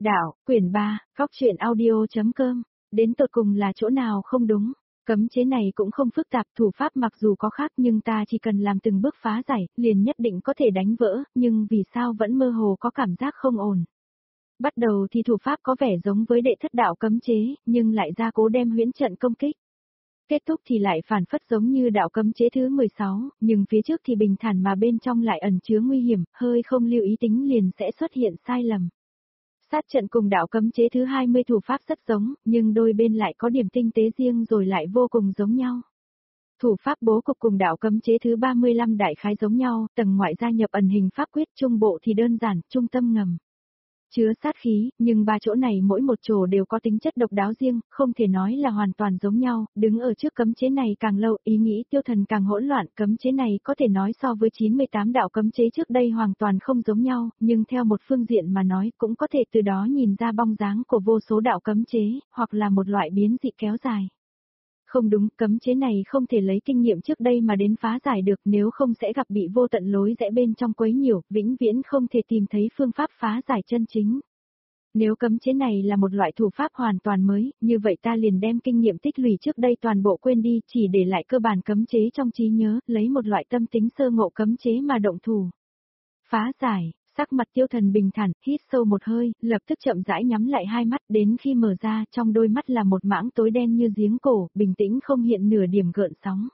Đạo, quyển 3, góc truyện audio.com, đến tột cùng là chỗ nào không đúng. Cấm chế này cũng không phức tạp, thủ pháp mặc dù có khác nhưng ta chỉ cần làm từng bước phá giải, liền nhất định có thể đánh vỡ, nhưng vì sao vẫn mơ hồ có cảm giác không ổn. Bắt đầu thì thủ pháp có vẻ giống với đệ thất đạo cấm chế, nhưng lại gia cố đem huyễn trận công kích. Kết thúc thì lại phản phất giống như đạo cấm chế thứ 16, nhưng phía trước thì bình thản mà bên trong lại ẩn chứa nguy hiểm, hơi không lưu ý tính liền sẽ xuất hiện sai lầm. Sát trận cùng đạo cấm chế thứ 20 thủ pháp rất giống, nhưng đôi bên lại có điểm tinh tế riêng rồi lại vô cùng giống nhau. Thủ pháp bố cục cùng đạo cấm chế thứ 35 đại khái giống nhau, tầng ngoại gia nhập ẩn hình pháp quyết, trung bộ thì đơn giản, trung tâm ngầm. Chứa sát khí, nhưng ba chỗ này mỗi một chỗ đều có tính chất độc đáo riêng, không thể nói là hoàn toàn giống nhau, đứng ở trước cấm chế này càng lâu, ý nghĩ Tiêu Thần càng hỗn loạn, cấm chế này có thể nói so với 98 đạo cấm chế trước đây hoàn toàn không giống nhau, nhưng theo một phương diện mà nói cũng có thể từ đó nhìn ra bóng dáng của vô số đạo cấm chế, hoặc là một loại biến dị kéo dài. Không đúng, cấm chế này không thể lấy kinh nghiệm trước đây mà đến phá giải được, nếu không sẽ gặp bị vô tận lối rẽ bên trong quấy nhiễu, vĩnh viễn không thể tìm thấy phương pháp phá giải chân chính. Nếu cấm chế này là một loại thủ pháp hoàn toàn mới, như vậy ta liền đem kinh nghiệm tích lũy trước đây toàn bộ quên đi, chỉ để lại cơ bản cấm chế trong trí nhớ, lấy một loại tâm tính sơ ngộ cấm chế mà động thủ. Phá giải. Sắc mặt Tiêu Thần bình thản, hít sâu một hơi, lập tức chậm rãi nhắm lại hai mắt, đến khi mở ra, trong đôi mắt là một mảng tối đen như giếng cổ, bình tĩnh không hiện nửa điểm gợn sóng.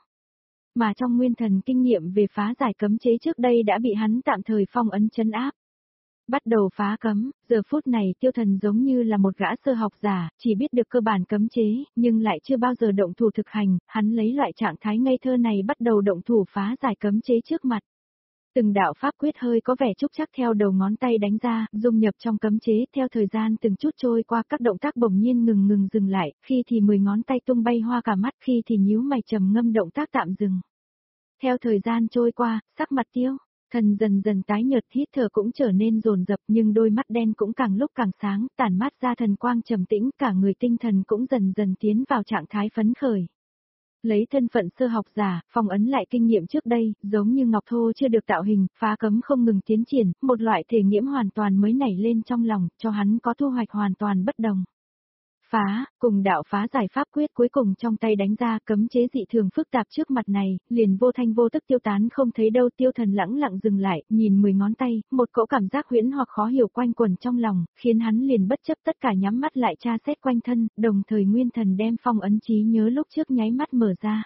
Mà trong nguyên thần kinh nghiệm về phá giải cấm chế trước đây đã bị hắn tạm thời phong ấn trấn áp. Bắt đầu phá cấm, giờ phút này Tiêu Thần giống như là một gã sơ học giả, chỉ biết được cơ bản cấm chế, nhưng lại chưa bao giờ động thủ thực hành, hắn lấy loại trạng thái ngây thơ này bắt đầu động thủ phá giải cấm chế trước mặt. Từng đạo pháp quyết hơi có vẻ trúc chắc theo đầu ngón tay đánh ra, dung nhập trong cấm chế, theo thời gian từng chút trôi qua các động tác bỗng nhiên ngừng dừng lại, khi thì 10 ngón tay tung bay hoa cả mắt, khi thì nhíu mày trầm ngâm động tác tạm dừng. Theo thời gian trôi qua, sắc mặt Tiêu Thần dần dần tái nhợt, hít thở cũng trở nên dồn dập, nhưng đôi mắt đen cũng càng lúc càng sáng, tản mát ra thần quang trầm tĩnh, cả người tinh thần cũng dần dần tiến vào trạng thái phấn khởi. Lấy thân phận sơ học giả, phong ấn lại kinh nghiệm trước đây, giống như ngọc thô chưa được tạo hình, phá cấm không ngừng tiến triển, một loại thể nghiệm hoàn toàn mới nảy lên trong lòng, cho hắn có thu hoạch hoàn toàn bất đồng. Phá, cùng đạo phá giải pháp quyết cuối cùng trong tay đánh ra, cấm chế dị thường phức tạp trước mặt này, liền vô thanh vô tức tiêu tán không thấy đâu. Tiêu Thần lẳng lặng dừng lại, nhìn 10 ngón tay, một cỗ cảm giác huyễn hoặc khó hiểu quanh quẩn trong lòng, khiến hắn liền bất chấp tất cả nhắm mắt lại tra xét quanh thân, đồng thời nguyên thần đem phong ấn trí nhớ lúc trước nháy mắt mở ra.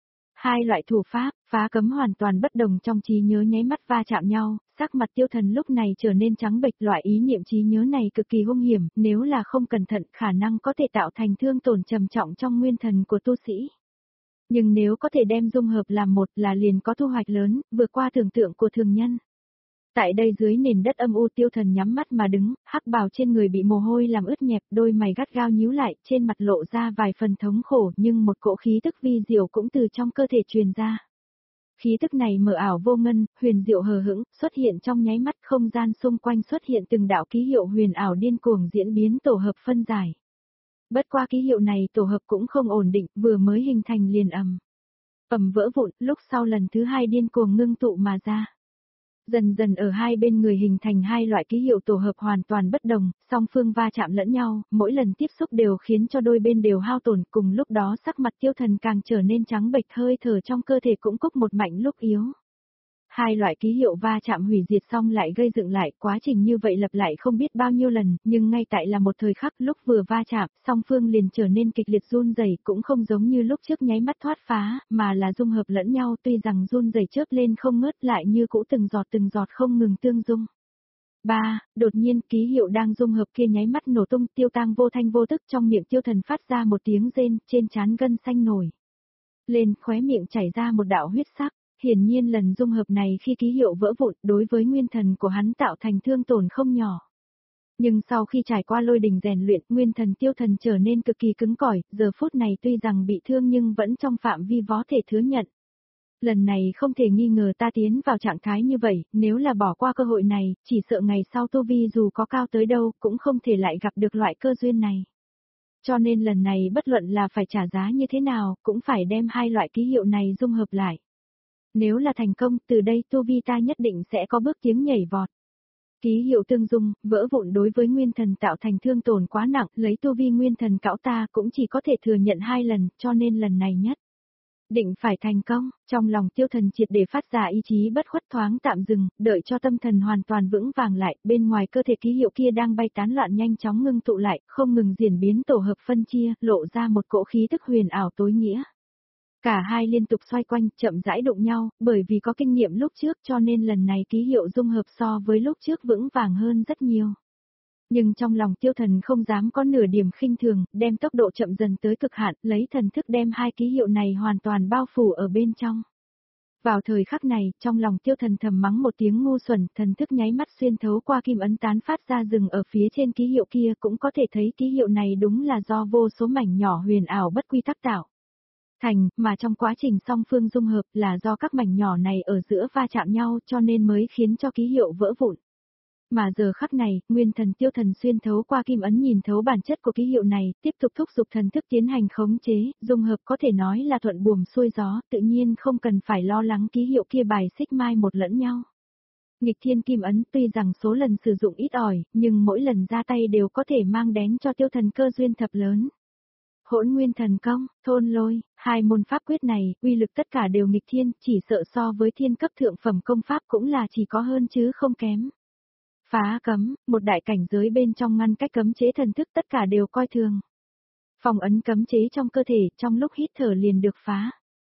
Hai loại thủ pháp, phá cấm hoàn toàn bất đồng trong trí nhớ nháy mắt va chạm nhau, sắc mặt Tiêu Thần lúc này trở nên trắng bệch, loại ý niệm trí nhớ này cực kỳ hung hiểm, nếu là không cẩn thận khả năng có thể tạo thành thương tổn trầm trọng trong nguyên thần của tu sĩ. Nhưng nếu có thể đem dung hợp làm một là liền có thu hoạch lớn, vượt qua tưởng tượng của thường nhân. Tại đây dưới nền đất âm u, Tiêu Thần nhắm mắt mà đứng, hắc bào trên người bị mồ hôi làm ướt nhẹp, đôi mày gắt gao nhíu lại, trên mặt lộ ra vài phần thống khổ, nhưng một cỗ khí tức vi diệu cũng từ trong cơ thể truyền ra. Khí tức này mờ ảo vô ngân, huyền diệu hờ hững, xuất hiện trong nháy mắt, không gian xung quanh xuất hiện từng đạo ký hiệu huyền ảo điên cuồng diễn biến tổ hợp phân giải. Bất qua ký hiệu này tổ hợp cũng không ổn định, vừa mới hình thành liền ầm vỡ vụn, lúc sau lần thứ hai điên cuồng ngưng tụ mà ra. Dần dần ở hai bên người hình thành hai loại ký hiệu tổ hợp hoàn toàn bất đồng, song phương va chạm lẫn nhau, mỗi lần tiếp xúc đều khiến cho đôi bên đều hao tổn, cùng lúc đó sắc mặt Tiêu Thần càng trở nên trắng bệch, hơi thở trong cơ thể cũng cúc một mạnh lúc yếu. Hai loại ký hiệu va chạm hủy diệt xong lại gây dựng lại, quá trình như vậy lặp lại không biết bao nhiêu lần, nhưng ngay tại là một thời khắc lúc vừa va chạm, song phương liền trở nên kịch liệt run rẩy, cũng không giống như lúc trước nháy mắt thoát phá, mà là dung hợp lẫn nhau, tuy rằng run rẩy chớp lên không ngớt lại như cũ từng giọt không ngừng tương dung. Đột nhiên ký hiệu đang dung hợp kia nháy mắt nổ tung, Tiêu Tang vô thanh vô tức, trong miệng Tiêu Thần phát ra một tiếng rên, trên trán gân xanh nổi lên, khóe miệng chảy ra một đạo huyết sắc. Hiển nhiên lần dung hợp này khi ký hiệu vỡ vụn đối với nguyên thần của hắn tạo thành thương tổn không nhỏ. Nhưng sau khi trải qua lôi đình rèn luyện, nguyên thần Tiêu Thần trở nên cực kỳ cứng cỏi, giờ phút này tuy rằng bị thương nhưng vẫn trong phạm vi có thể thừa nhận. Lần này không thể nghi ngờ ta tiến vào trạng thái như vậy, nếu là bỏ qua cơ hội này, chỉ sợ ngày sau tu vi dù có cao tới đâu cũng không thể lại gặp được loại cơ duyên này. Cho nên lần này bất luận là phải trả giá như thế nào, cũng phải đem hai loại ký hiệu này dung hợp lại. Nếu là thành công, từ đây tu vi ta nhất định sẽ có bước tiến nhảy vọt. Ký hiệu tương dung, vỡ vụn đối với nguyên thần tạo thành thương tổn quá nặng, lấy tu vi nguyên thần cão ta cũng chỉ có thể thừa nhận 2 lần, cho nên lần này nhất định phải thành công. Trong lòng Tiêu Thần triệt để phát ra ý chí bất khuất, thoáng tạm dừng, đợi cho tâm thần hoàn toàn vững vàng lại, bên ngoài cơ thể ký hiệu kia đang bay tán loạn nhanh chóng ngưng tụ lại, không ngừng diễn biến tổ hợp phân chia, lộ ra một cỗ khí tức huyền ảo tối nghĩa. Cả hai liên tục xoay quanh, chậm rãi đụng nhau, bởi vì có kinh nghiệm lúc trước cho nên lần này ký hiệu dung hợp so với lúc trước vững vàng hơn rất nhiều. Nhưng trong lòng Tiêu Thần không dám có nửa điểm khinh thường, đem tốc độ chậm dần tới cực hạn, lấy thần thức đem hai ký hiệu này hoàn toàn bao phủ ở bên trong. Vào thời khắc này, trong lòng Tiêu Thần thầm mắng một tiếng ngu xuẩn, thần thức nháy mắt xuyên thấu qua kim ấn tán phát ra rừng ở phía trên ký hiệu kia, cũng có thể thấy ký hiệu này đúng là do vô số mảnh nhỏ huyền ảo bất quy tắc tạo thành, mà trong quá trình song phương dung hợp là do các mảnh nhỏ này ở giữa va chạm nhau cho nên mới khiến cho ký hiệu vỡ vụn. Mà giờ khắc này, nguyên thần Tiêu Thần xuyên thấu qua kim ấn nhìn thấu bản chất của ký hiệu này, tiếp tục thúc giục thần thức tiến hành khống chế, dung hợp có thể nói là thuận buồm xuôi gió, tự nhiên không cần phải lo lắng ký hiệu kia bài xích mai một lẫn nhau. Nghịch thiên kim ấn tuy rằng số lần sử dụng ít ỏi, nhưng mỗi lần ra tay đều có thể mang đến cho Tiêu Thần cơ duyên thập lớn. Hỗn Nguyên Thần Công, Thôn Lôi, hai môn pháp quyết này, uy lực tất cả đều nghịch thiên, chỉ sợ so với thiên cấp thượng phẩm công pháp cũng là chỉ có hơn chứ không kém. Phá cấm, một đại cảnh giới bên trong ngăn cách cấm chế thần thức tất cả đều coi thường. Phòng ấn cấm chế trong cơ thể trong lúc hít thở liền được phá.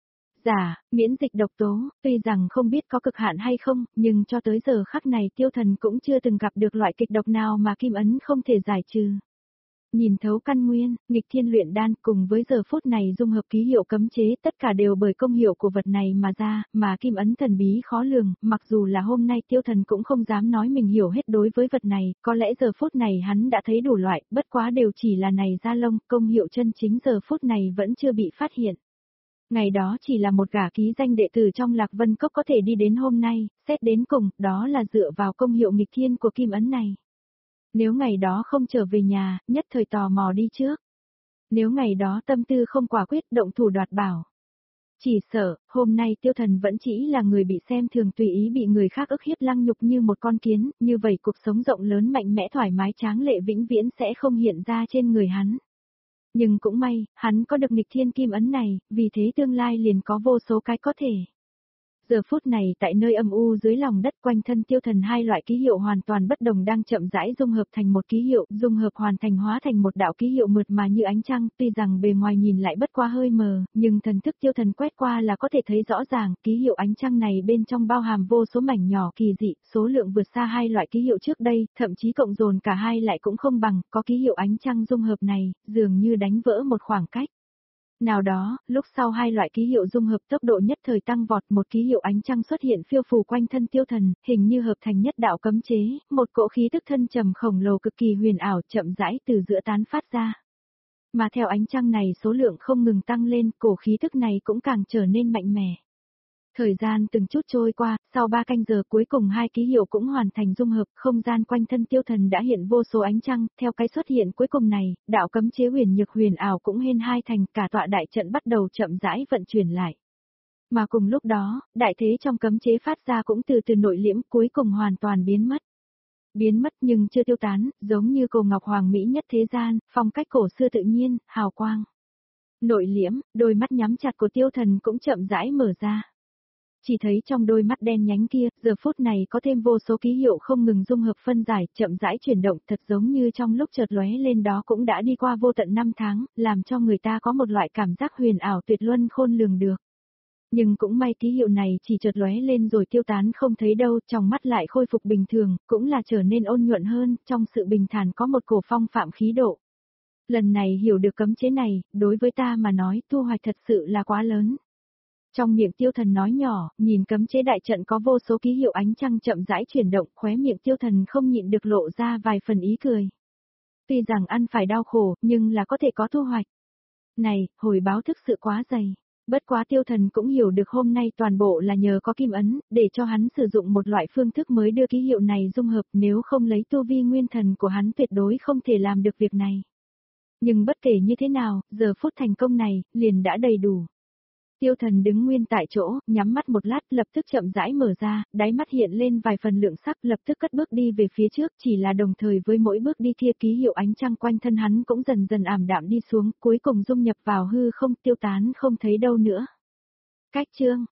Giả, miễn dịch độc tố, tuy rằng không biết có cực hạn hay không, nhưng cho tới giờ khắc này Tiêu Thần cũng chưa từng gặp được loại kịch độc nào mà kim ấn không thể giải trừ. Nhìn thấu căn nguyên, nghịch thiên luyện đan cùng với giờ phút này dung hợp ký hiệu cấm chế tất cả đều bởi công hiệu của vật này mà ra, mà kim ấn thần bí khó lường, mặc dù là hôm nay Tiêu Thần cũng không dám nói mình hiểu hết đối với vật này, có lẽ giờ phút này hắn đã thấy đủ loại, bất quá đều chỉ là này da lông, công hiệu chân chính giờ phút này vẫn chưa bị phát hiện. Ngày đó chỉ là một gã ký danh đệ tử trong Lạc Vân Cốc có thể đi đến hôm nay, xét đến cùng, đó là dựa vào công hiệu nghịch thiên của kim ấn này. Nếu ngày đó không trở về nhà, nhất thời tò mò đi trước. Nếu ngày đó tâm tư không quả quyết động thủ đoạt bảo. Chỉ sợ, hôm nay Tiêu Thần vẫn chỉ là người bị xem thường tùy ý bị người khác ức hiếp lăng nhục như một con kiến, như vậy cuộc sống rộng lớn mạnh mẽ thoải mái tráng lệ vĩnh viễn sẽ không hiện ra trên người hắn. Nhưng cũng may, hắn có được nghịch thiên kim ấn này, vì thế tương lai liền có vô số cái có thể. Giờ phút này tại nơi âm u dưới lòng đất quanh thân Tiêu Thần hai loại ký hiệu hoàn toàn bất đồng đang chậm rãi dung hợp thành một ký hiệu, dung hợp hoàn thành hóa thành một đạo ký hiệu mượt mà như ánh trăng, tuy rằng bề ngoài nhìn lại bất quá hơi mờ, nhưng thần thức Tiêu Thần quét qua là có thể thấy rõ ràng, ký hiệu ánh trăng này bên trong bao hàm vô số mảnh nhỏ kỳ dị, số lượng vượt xa hai loại ký hiệu trước đây, thậm chí cộng dồn cả hai lại cũng không bằng, có ký hiệu ánh trăng dung hợp này, dường như đánh vỡ một khoảng cách. Nào đó, lúc sau hai loại ký hiệu dung hợp tốc độ nhất thời tăng vọt, một ký hiệu ánh trăng xuất hiện phiêu phù quanh thân Tiêu Thần, hình như hợp thành nhất đạo cấm chế, một cỗ khí tức thân trầm khổng lồ cực kỳ huyền ảo chậm rãi từ giữa tán phát ra. Mà theo ánh trăng này số lượng không ngừng tăng lên, cổ khí tức này cũng càng trở nên mạnh mẽ. Thời gian từng chút trôi qua, sau 3 canh giờ cuối cùng hai ký hiệu cũng hoàn thành dung hợp, không gian quanh thân Tiêu Thần đã hiện vô số ánh trăng, theo cái xuất hiện cuối cùng này, đạo cấm chế huyền nhược huyền ảo cũng hên hai thành, cả tọa đại trận bắt đầu chậm rãi vận chuyển lại. Mà cùng lúc đó, đại thế trong cấm chế phát ra cũng từ từ nội liễm cuối cùng hoàn toàn biến mất. Biến mất nhưng chưa tiêu tán, giống như cổ ngọc hoàng mỹ nhất thế gian, phong cách cổ xưa tự nhiên, hào quang. Nội liễm, đôi mắt nhắm chặt của Tiêu Thần cũng chậm rãi mở ra. Chỉ thấy trong đôi mắt đen nhánh kia, giờ phút này có thêm vô số ký hiệu không ngừng dung hợp phân giải, chậm rãi chuyển động, thật giống như trong lúc chợt lóe lên đó cũng đã đi qua vô tận 5 tháng, làm cho người ta có một loại cảm giác huyền ảo tuyệt luân khôn lường được. Nhưng cũng may ký hiệu này chỉ chợt lóe lên rồi tiêu tán không thấy đâu, trong mắt lại khôi phục bình thường, cũng là trở nên ôn nhuận hơn, trong sự bình thản có một cổ phong phạm khí độ. Lần này hiểu được cấm chế này, đối với ta mà nói thu hoạch thật sự là quá lớn. Trong miệng Tiêu Thần nói nhỏ, nhìn cấm chế đại trận có vô số ký hiệu ánh trăng chậm rãi chuyển động, khóe miệng Tiêu Thần không nhịn được lộ ra vài phần ý cười. Tuy rằng ăn phải đau khổ, nhưng là có thể có thu hoạch. Này, hồi báo thực sự quá dày. Bất quá Tiêu Thần cũng hiểu được hôm nay toàn bộ là nhờ có kim ấn, để cho hắn sử dụng một loại phương thức mới đưa ký hiệu này dung hợp, nếu không lấy tu vi nguyên thần của hắn tuyệt đối không thể làm được việc này. Nhưng bất kể như thế nào, giờ phút thành công này, liền đã đầy đủ. Tiêu Thần đứng nguyên tại chỗ, nhắm mắt một lát, lập tức chậm rãi mở ra, đáy mắt hiện lên vài phần lượng sắc, lập tức cất bước đi về phía trước, chỉ là đồng thời với mỗi bước đi kia ký hiệu ánh trăng quanh thân hắn cũng dần dần ảm đạm đi xuống, cuối cùng dung nhập vào hư không, tiêu tán không thấy đâu nữa. Cách chương